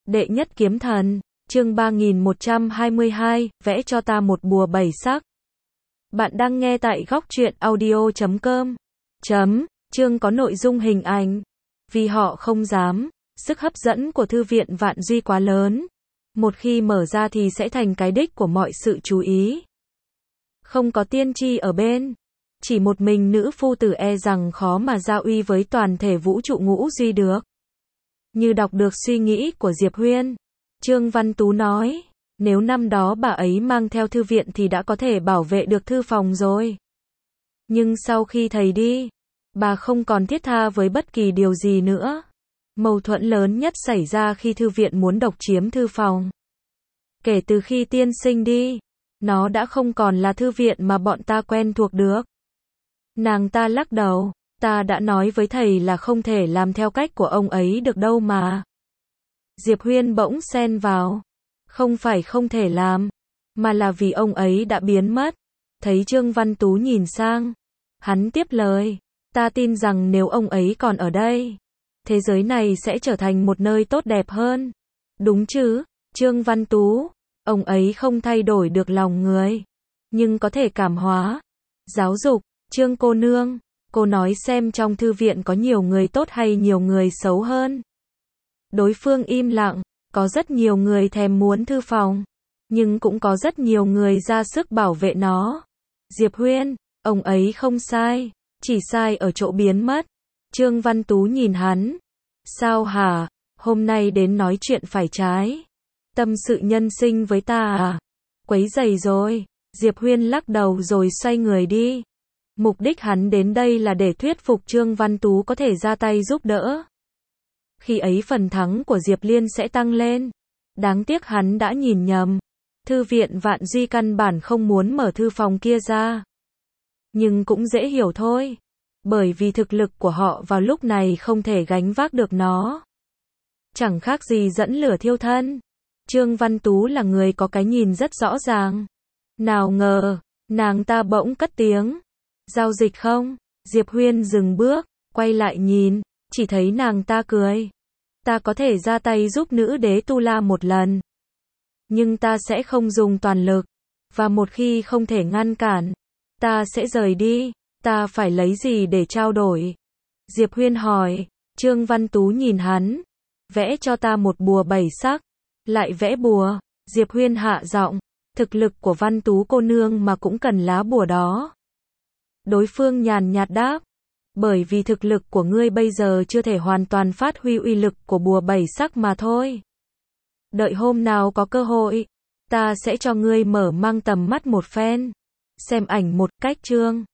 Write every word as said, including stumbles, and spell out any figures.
Đệ nhất kiếm thần, chương ba nghìn một trăm hai mươi hai, vẽ cho ta một bùa bảy sắc. Bạn đang nghe tại góc truyện audio chấm com. Chấm, chương có nội dung hình ảnh. Vì họ không dám, sức hấp dẫn của thư viện Vạn Duy quá lớn. Một khi mở ra thì sẽ thành cái đích của mọi sự chú ý. Không có tiên tri ở bên. Chỉ một mình nữ phu tử e rằng khó mà giao uy với toàn thể vũ trụ ngũ duy được. Như đọc được suy nghĩ của Diệp Huyên, Trương Văn Tú nói, nếu năm đó bà ấy mang theo thư viện thì đã có thể bảo vệ được thư phòng rồi. Nhưng sau khi thầy đi, bà không còn thiết tha với bất kỳ điều gì nữa. Mâu thuẫn lớn nhất xảy ra khi thư viện muốn độc chiếm thư phòng. Kể từ khi tiên sinh đi, nó đã không còn là thư viện mà bọn ta quen thuộc được. Nàng ta lắc đầu, ta đã nói với thầy là không thể làm theo cách của ông ấy được đâu mà. Diệp Huyên bỗng xen vào, không phải không thể làm, mà là vì ông ấy đã biến mất. Thấy Trương Văn Tú nhìn sang, hắn tiếp lời, ta tin rằng nếu ông ấy còn ở đây, thế giới này sẽ trở thành một nơi tốt đẹp hơn. Đúng chứ, Trương Văn Tú, ông ấy không thay đổi được lòng người, nhưng có thể cảm hóa, giáo dục. Trương cô nương, cô nói xem trong thư viện có nhiều người tốt hay nhiều người xấu hơn. Đối phương im lặng, có rất nhiều người thèm muốn thư phòng, nhưng cũng có rất nhiều người ra sức bảo vệ nó. Diệp Huyên, ông ấy không sai, chỉ sai ở chỗ biến mất. Trương Văn Tú nhìn hắn. Sao hả, hôm nay đến nói chuyện phải trái. Tâm sự nhân sinh với ta à? Quấy rầy rồi. Diệp Huyên lắc đầu rồi xoay người đi. Mục đích hắn đến đây là để thuyết phục Trương Văn Tú có thể ra tay giúp đỡ. Khi ấy phần thắng của Diệp Liên sẽ tăng lên. Đáng tiếc hắn đã nhìn nhầm. Thư viện Vạn Duy căn bản không muốn mở thư phòng kia ra. Nhưng cũng dễ hiểu thôi. Bởi vì thực lực của họ vào lúc này không thể gánh vác được nó. Chẳng khác gì dẫn lửa thiêu thân. Trương Văn Tú là người có cái nhìn rất rõ ràng. Nào ngờ, nàng ta bỗng cất tiếng. Giao dịch không? Diệp Huyên dừng bước, quay lại nhìn, chỉ thấy nàng ta cười. Ta có thể ra tay giúp nữ đế Tu La một lần. Nhưng ta sẽ không dùng toàn lực. Và một khi không thể ngăn cản, ta sẽ rời đi. Ta phải lấy gì để trao đổi? Diệp Huyên hỏi. Trương Văn Tú nhìn hắn. Vẽ cho ta một bùa bảy sắc. Lại vẽ bùa. Diệp Huyên hạ giọng. Thực lực của Văn Tú cô nương mà cũng cần lá bùa đó. Đối phương nhàn nhạt đáp. Bởi vì thực lực của ngươi bây giờ chưa thể hoàn toàn phát huy uy lực của bùa bảy sắc mà thôi. Đợi hôm nào có cơ hội, ta sẽ cho ngươi mở mang tầm mắt một phen. Xem ảnh một cách chương.